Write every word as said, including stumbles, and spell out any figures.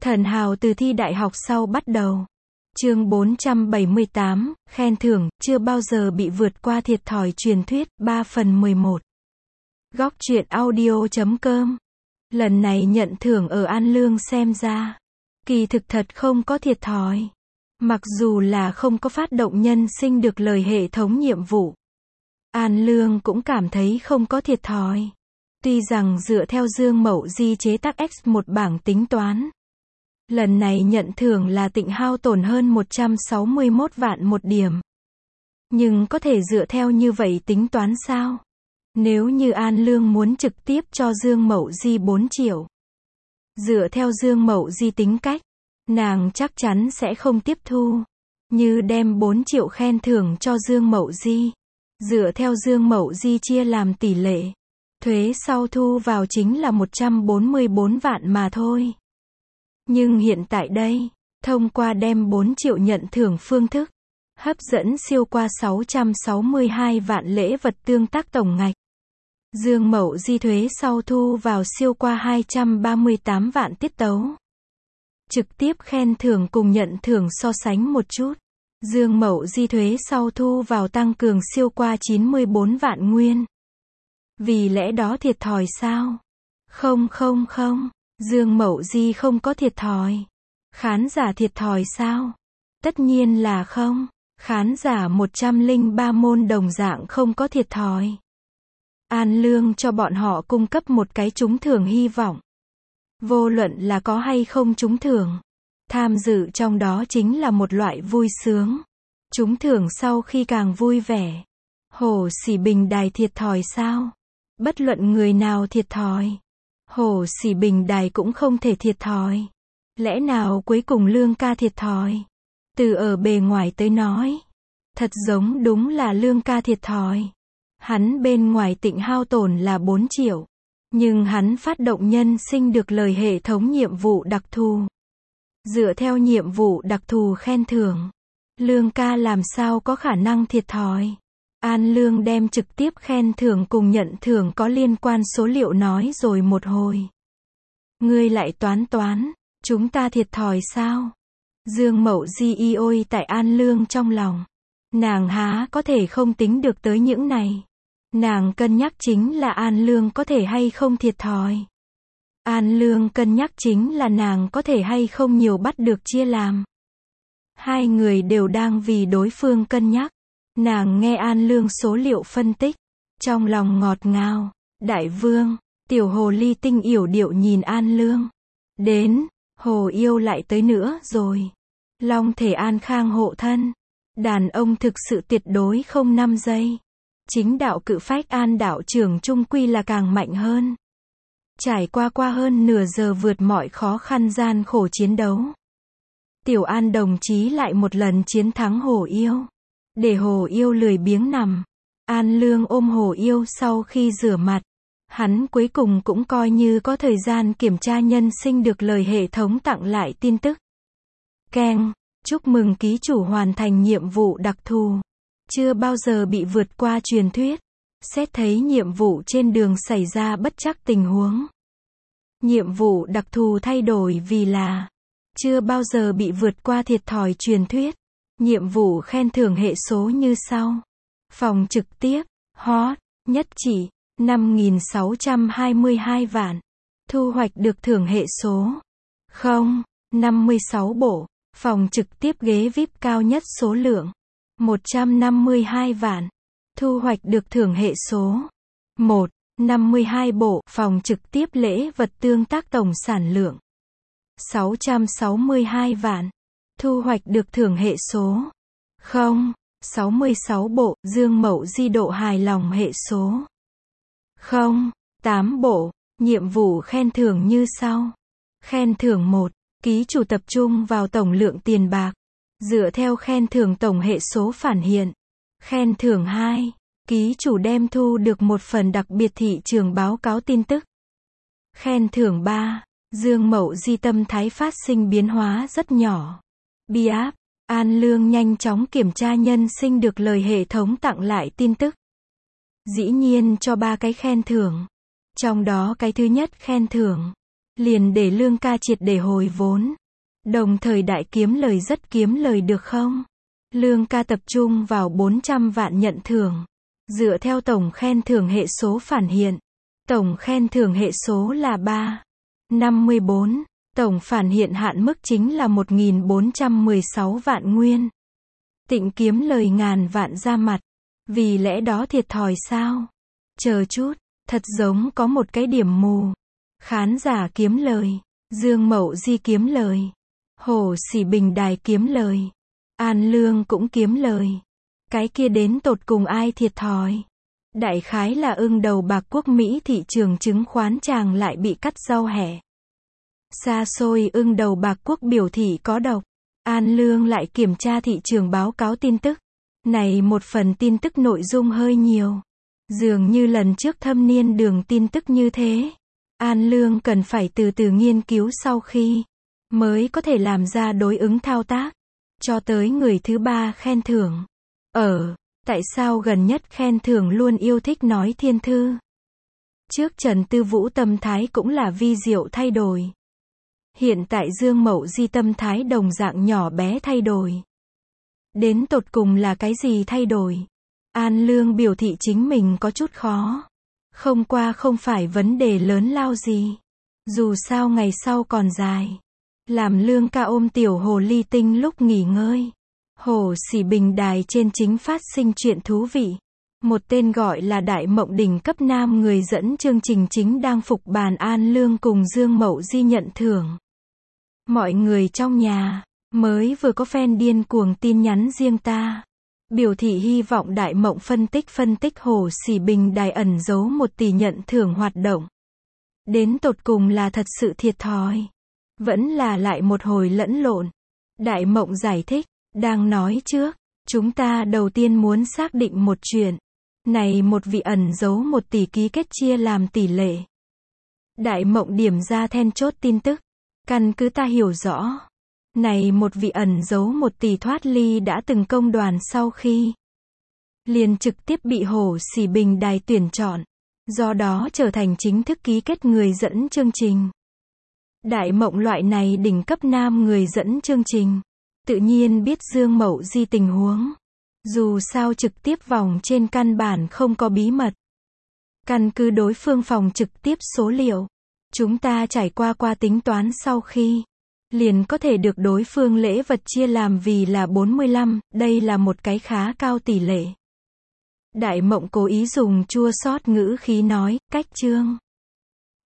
Thần hào từ thi đại học sau bắt đầu. Chương bốn trăm bảy mươi tám, khen thưởng, chưa bao giờ bị vượt qua thiệt thòi truyền thuyết, ba phần mười một. Góc truyện audio chấm com. Lần này nhận thưởng ở An Lương xem ra, kỳ thực thật không có thiệt thòi. Mặc dù là không có phát động nhân sinh được lời hệ thống nhiệm vụ, An Lương cũng cảm thấy không có thiệt thòi. Tuy rằng dựa theo Dương Mậu Di chế tác X một bảng tính toán, lần này nhận thưởng là Tịnh hao tổn hơn một trăm sáu mươi mốt vạn một điểm. Nhưng có thể dựa theo như vậy tính toán sao? Nếu như An Lương muốn trực tiếp cho Dương Mậu Di bốn triệu. Dựa theo Dương Mậu Di tính cách, nàng chắc chắn sẽ không tiếp thu. Như đem bốn triệu khen thưởng cho Dương Mậu Di. Dựa theo Dương Mậu Di chia làm tỷ lệ, thuế sau thu vào chính là một trăm bốn mươi bốn vạn mà thôi. Nhưng hiện tại đây, thông qua đem bốn triệu nhận thưởng phương thức, hấp dẫn siêu qua sáu trăm sáu mươi hai vạn lễ vật tương tác tổng ngạch. Dương Mậu Di thuế sau thu vào siêu qua hai trăm ba mươi tám vạn tiết tấu. Trực tiếp khen thưởng cùng nhận thưởng so sánh một chút. Dương Mậu Di thuế sau thu vào tăng cường siêu qua chín mươi bốn vạn nguyên. Vì lẽ đó thiệt thòi sao? Không không không, Dương Mậu Di không có thiệt thòi. Khán giả thiệt thòi sao? Tất nhiên là không. Khán giả một trăm lẻ ba môn đồng dạng không có thiệt thòi. An Lương cho bọn họ cung cấp một cái trúng thưởng hy vọng. Vô luận là có hay không trúng thưởng, tham dự trong đó chính là một loại vui sướng. Trúng thưởng sau khi càng vui vẻ. Hồ Sỉ Bình Đài thiệt thòi sao? Bất luận người nào thiệt thòi. Hồ Sỉ Bình Đài cũng không thể thiệt thòi. Lẽ nào cuối cùng Lương ca thiệt thòi? Từ ở bề ngoài tới nói, thật giống đúng là Lương ca thiệt thòi. Hắn bên ngoài Tịnh hao tổn là bốn triệu. Nhưng hắn phát động nhân sinh được lời hệ thống nhiệm vụ đặc thù. Dựa theo nhiệm vụ đặc thù khen thưởng, Lương ca làm sao có khả năng thiệt thòi. An Lương đem trực tiếp khen thưởng cùng nhận thưởng có liên quan số liệu nói rồi một hồi. Ngươi lại toán toán, chúng ta thiệt thòi sao? Dương Mậu Di ôi tại An Lương trong lòng. Nàng há có thể không tính được tới những này. Nàng cân nhắc chính là An Lương có thể hay không thiệt thòi. An Lương cân nhắc chính là nàng có thể hay không nhiều bắt được chia làm. Hai người đều đang vì đối phương cân nhắc. Nàng nghe An Lương số liệu phân tích, trong lòng ngọt ngào. Đại vương, tiểu hồ ly tinh yểu điệu nhìn An Lương. Đến, hồ yêu lại tới nữa rồi. Long thể an khang hộ thân. Đàn ông thực sự tuyệt đối không năm giây. Chính đạo cự phách An đạo trưởng trung quy là càng mạnh hơn. Trải qua qua hơn nửa giờ vượt mọi khó khăn gian khổ chiến đấu, Tiểu An đồng chí lại một lần chiến thắng hồ yêu. Để hồ yêu lười biếng nằm, An Lương ôm hồ yêu sau khi rửa mặt. Hắn cuối cùng cũng coi như có thời gian kiểm tra nhân sinh được lời hệ thống tặng lại tin tức. Keng, chúc mừng ký chủ hoàn thành nhiệm vụ đặc thù. Chưa bao giờ bị vượt qua truyền thuyết. Xét thấy nhiệm vụ trên đường xảy ra bất trắc tình huống. Nhiệm vụ đặc thù thay đổi vì là chưa bao giờ bị vượt qua thiệt thòi truyền thuyết. Nhiệm vụ khen thưởng hệ số như sau. Phòng trực tiếp, hot, nhất chỉ, năm nghìn sáu trăm hai mươi hai vạn. Thu hoạch được thưởng hệ số không, năm mươi sáu bộ. Phòng trực tiếp ghế vi ai pi cao nhất số lượng một trăm năm mươi hai vạn. Thu hoạch được thưởng hệ số một, năm mươi hai bộ. Phòng trực tiếp lễ vật tương tác tổng sản lượng sáu trăm sáu mươi hai vạn. Thu hoạch được thưởng hệ số không, sáu mươi sáu bộ. Dương Mậu Di độ hài lòng hệ số không, tám bộ. Nhiệm vụ khen thưởng như sau. Khen thưởng một, ký chủ tập trung vào tổng lượng tiền bạc. Dựa theo khen thưởng tổng hệ số phản hiện. Khen thưởng hai, ký chủ đem thu được một phần đặc biệt thị trường báo cáo tin tức. Khen thưởng ba, Dương Mậu Di tâm thái phát sinh biến hóa rất nhỏ. Bi áp, An Lương nhanh chóng kiểm tra nhân sinh được lời hệ thống tặng lại tin tức. Dĩ nhiên cho ba cái khen thưởng. Trong đó cái thứ nhất khen thưởng, liền để Lương ca triệt để hồi vốn. Đồng thời đại kiếm lời rất kiếm lời được không? Lương ca tập trung vào bốn trăm vạn nhận thưởng. Dựa theo tổng khen thưởng hệ số phản hiện. Tổng khen thưởng hệ số là ba phẩy năm mươi bốn. Tổng phản hiện hạn mức chính là một nghìn bốn trăm mười sáu vạn nguyên. Tịnh kiếm lời ngàn vạn ra mặt. Vì lẽ đó thiệt thòi sao? Chờ chút, thật giống có một cái điểm mù. Khán giả kiếm lời. Dương Mậu Di kiếm lời. Hồ Sỉ Bình Đài kiếm lời. An Lương cũng kiếm lời. Cái kia đến tột cùng ai thiệt thòi? Đại khái là ưng đầu bạc quốc Mỹ thị trường chứng khoán chàng lại bị cắt rau hẻ. Xa xôi ưng đầu bạc quốc biểu thị có độc. An Lương lại kiểm tra thị trường báo cáo tin tức. Này một phần tin tức nội dung hơi nhiều. Dường như lần trước thâm niên đường tin tức như thế. An Lương cần phải từ từ nghiên cứu sau khi mới có thể làm ra đối ứng thao tác. Cho tới người thứ ba khen thưởng. Ở, tại sao gần nhất khen thưởng luôn yêu thích nói thiên thư? Trước Trần Tư Vũ tâm thái cũng là vi diệu thay đổi. Hiện tại Dương Mậu Di tâm thái đồng dạng nhỏ bé thay đổi. Đến tột cùng là cái gì thay đổi? An Lương biểu thị chính mình có chút khó. Không qua không phải vấn đề lớn lao gì. Dù sao ngày sau còn dài. Làm Lương ca ôm tiểu hồ ly tinh lúc nghỉ ngơi. Hồ Sỉ Bình Đài trên chính phát sinh chuyện thú vị. Một tên gọi là Đại Mộng đỉnh cấp nam người dẫn chương trình chính đang phục bàn An Lương cùng Dương Mậu Di nhận thưởng. Mọi người trong nhà, mới vừa có fan điên cuồng tin nhắn riêng ta. Biểu thị hy vọng Đại Mộng phân tích phân tích Hồ Sỉ Bình Đài ẩn giấu một tỷ nhận thưởng hoạt động. Đến tột cùng là thật sự thiệt thòi. Vẫn là lại một hồi lẫn lộn. Đại Mộng giải thích, đang nói trước, chúng ta đầu tiên muốn xác định một chuyện. Này một vị ẩn giấu một tỷ ký kết chia làm tỷ lệ. Đại Mộng điểm ra then chốt tin tức. Căn cứ ta hiểu rõ. Này một vị ẩn giấu một tỷ thoát ly đã từng công đoàn sau khi liền trực tiếp bị Hồ Sỉ Bình Đài tuyển chọn. Do đó trở thành chính thức ký kết người dẫn chương trình. Đại Mộng loại này đỉnh cấp nam người dẫn chương trình. Tự nhiên biết Dương Mậu Di tình huống. Dù sao trực tiếp vòng trên căn bản không có bí mật. Căn cứ đối phương phòng trực tiếp số liệu. Chúng ta trải qua qua tính toán sau khi liền có thể được đối phương lễ vật chia làm vì là bốn mươi lăm, đây là một cái khá cao tỷ lệ. Đại Mộng cố ý dùng chua xót ngữ khí nói, cách chương.